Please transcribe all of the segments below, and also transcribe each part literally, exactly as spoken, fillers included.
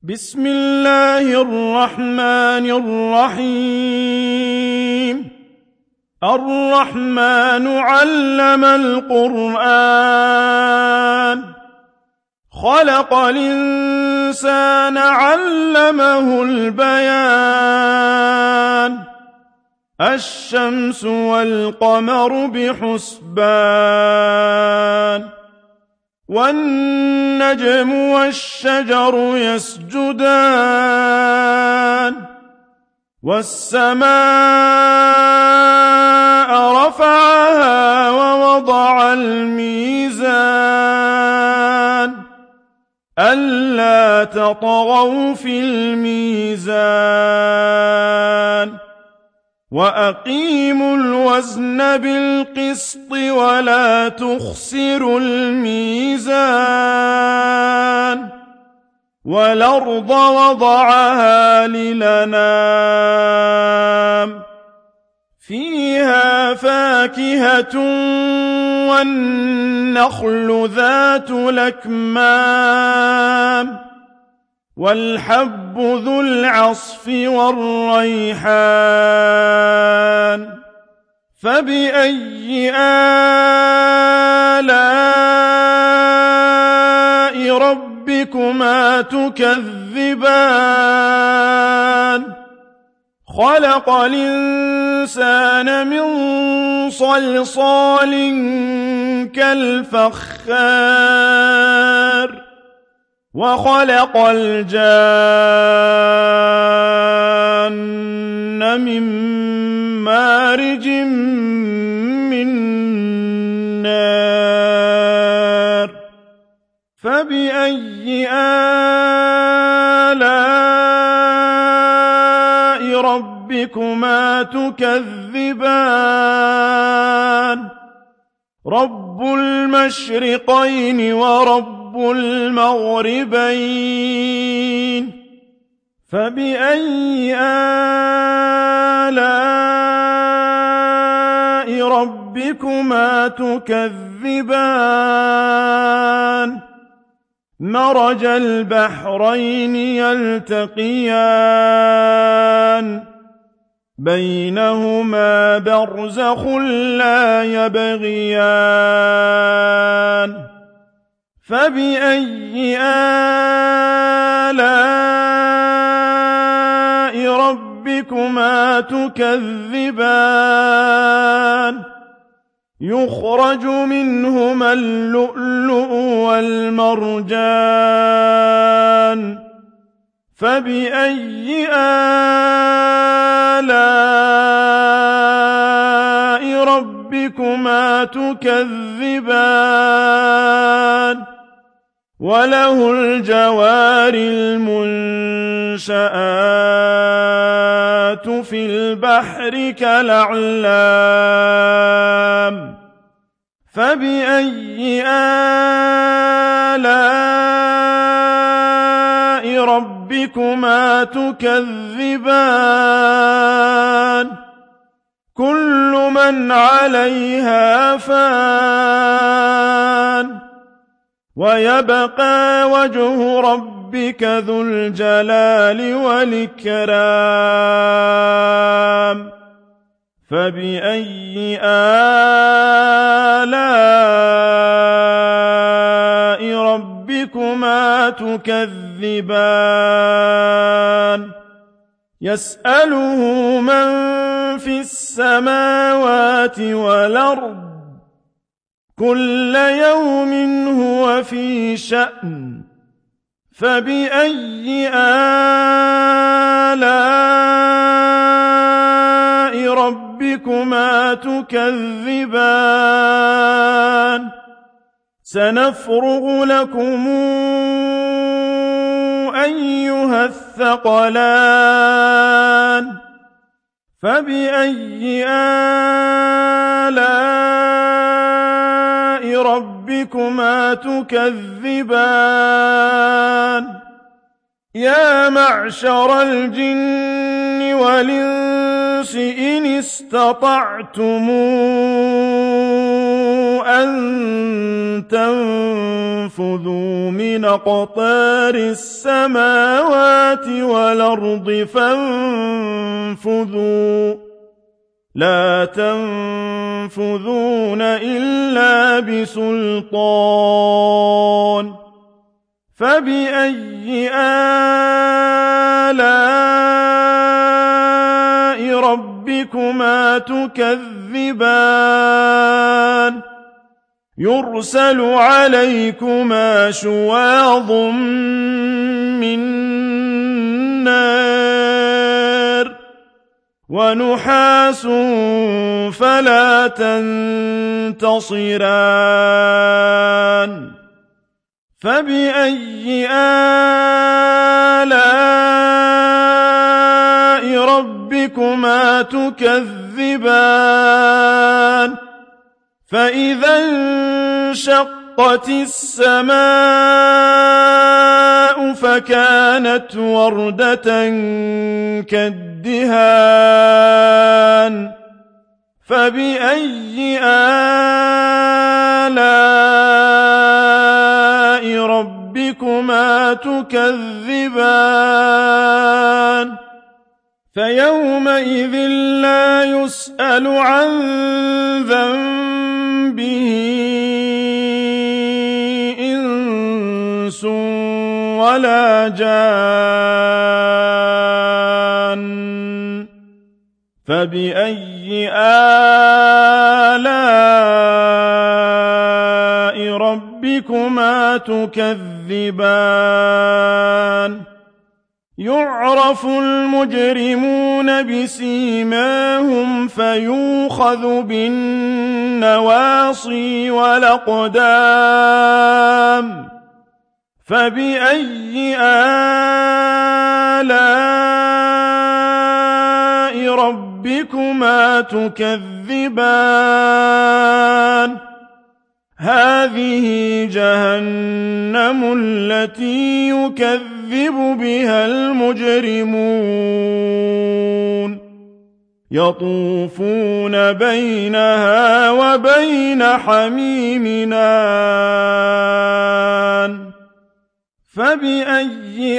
بسم الله الرحمن الرحيم الرحمن علم القرآن خلق الإنسان علمه البيان الشمس والقمر بحسبان والنجم والشجر يسجدان والسماء رفعها ووضع الميزان ألا تطغوا في الميزان وأقيموا الوزن بالقسط ولا تخسروا الميزان والأرض وضعها للأنام فيها فاكهة والنخل ذات الأكمام والحب ذو العصف والريحان فبأي آلاء ربكما تكذبان خلق الإنسان من صلصال كالفخار وخلق الجان من مارج من نار فبأي آلاء ربكما تكذبان رب المشرقين ورب المغربين فبأي آلاء ربكما تكذبان مرج البحرين يلتقيان بينهما برزخ لا يبغيان فبأي آلاء ربكما تكذبان يخرج منهما اللؤلؤ والمرجان فبأي آلاء ربكما تكذبان وله الجوار المنشآت في البحر كالأعلام فبأي آلاء ربكما تكذبان كل من عليها فان ويبقى وجه ربك ذو الجلال والإكرام فبأي آلاء ربكما تكذبان يسأله من في السماوات والأرض كل يوم هو في شأن فبأي آلاء ربكما تكذبان سنفرغ لكم أيها الثقلان فبأي آلاء ربكما تكذبان يا معشر الجن والإنس إن استطعتم أن تنفذوا من أقطار السماوات والأرض فانفذوا لا تنفذون إلا بسلطان فبأي آلاء ربكما تكذبان يرسل عليكما شواظ من نار ونحاس فلا تنتصران فبأي آلاء ربكما تكذبان فإذا انشقت السماء فكانت وردة كالدهان فبأي آلاء ربكما تكذبان فيومئذ لا يسأل عن ذنبه إنس ولا جان فبأي آلاء ربكما تكذبان يعرف المجرمون بسيماهم فيوخذ بالنواصي والأقدام فبأي آلاء ربكما تكذبان هذه جهنم التي يكذب بها المجرمون يطوفون بينها وبين حميم آن فبأي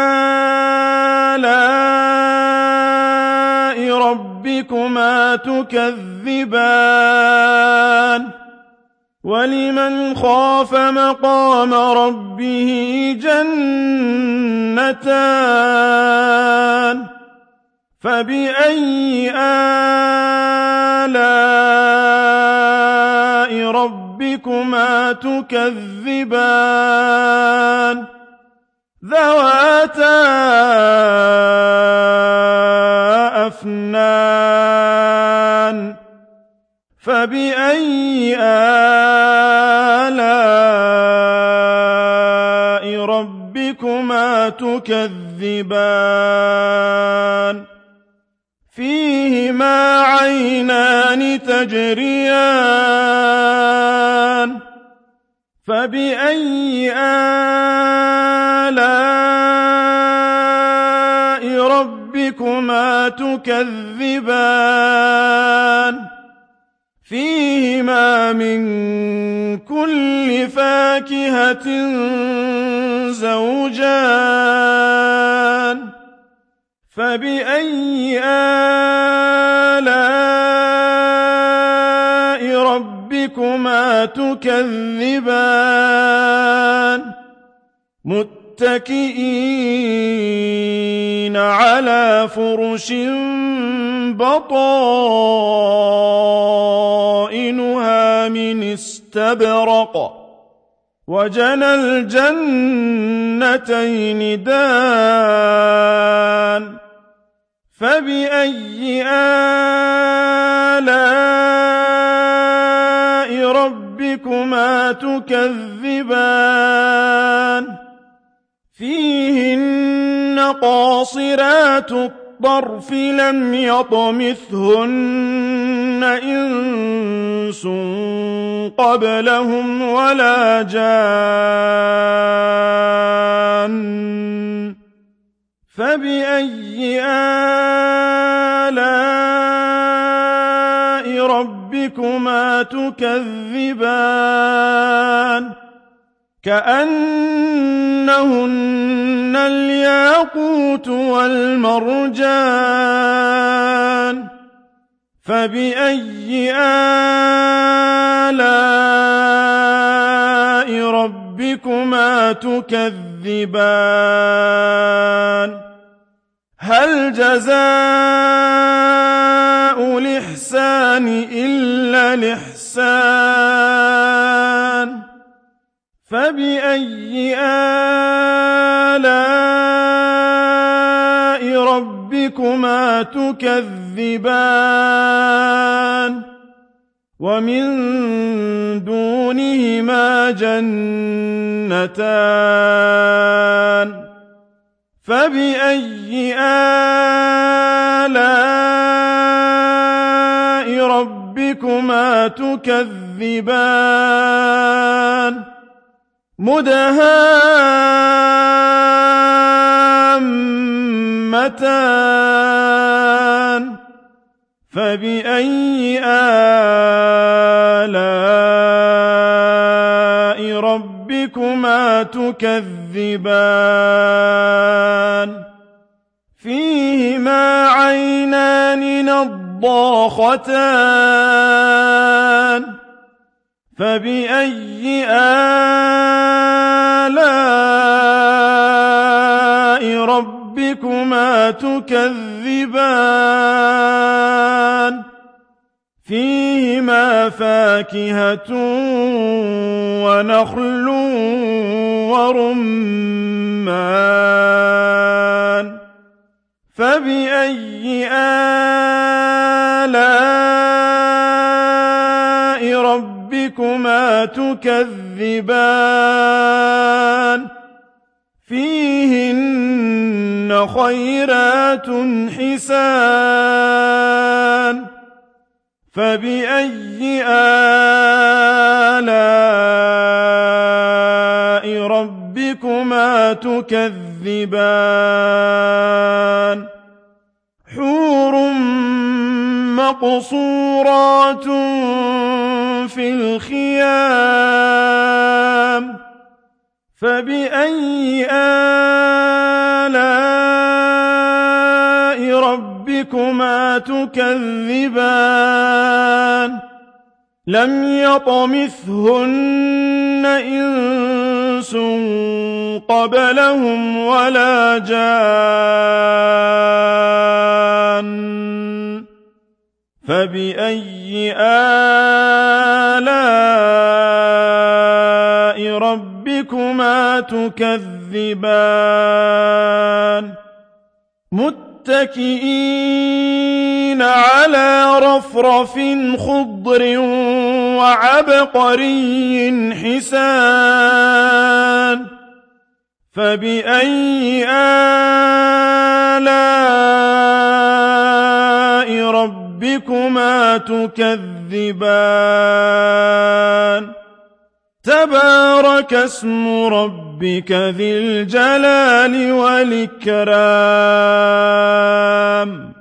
آلاء ربكما تكذبان ولمن خاف مقام ربه جنتان فبأي آلاء ربكما تكذبان ذواتا أفنان فبأي آلاء ربكما تكذبان فيهما عينان تجريان فبأي آلاء ربكما تكذبان فيهما من كل فاكهة زوجان فبأي آلاء ربكما تكذبان متكئين على فرش بطائنها من استبرق وجنى الجنتين دان فبأي آلاء ربكما تكذبان فيهن قاصرات الطرف لم يطمثهن إنس قبلهم ولا جان فبأي آلاء ربكما تكذبان كأنهن الياقوت والمرجان فبأي آلاء ربكما تكذبان هل جزاء الإحسان إلا الإحسان فبأي آلاء ربكما تكذبان ومن دونهما جنتان فبأي آلاء ربكما تكذبان مدهامتان فبأي آلاء ربكما تكذبان فيهما عينان نضاختان فبأي آلاء ربكما تكذبان فيهما فاكهة ونخل ورمان فبأي آلاء ربكما تكذبان فيهن خيرات حسان فبأي آلاء ربكما تكذبان حور مقصورات في الخيام فبأي آلاء ربكما تكذبان لم يطمثهن إنس قبلهم ولا جان فبأي آلاء ربكما تكذبان متكئين على رفرف خضر وعبقري حسان فبأي آلاء ربكما تكذبان تبارك اسم ربك ذي الجلال والإكرام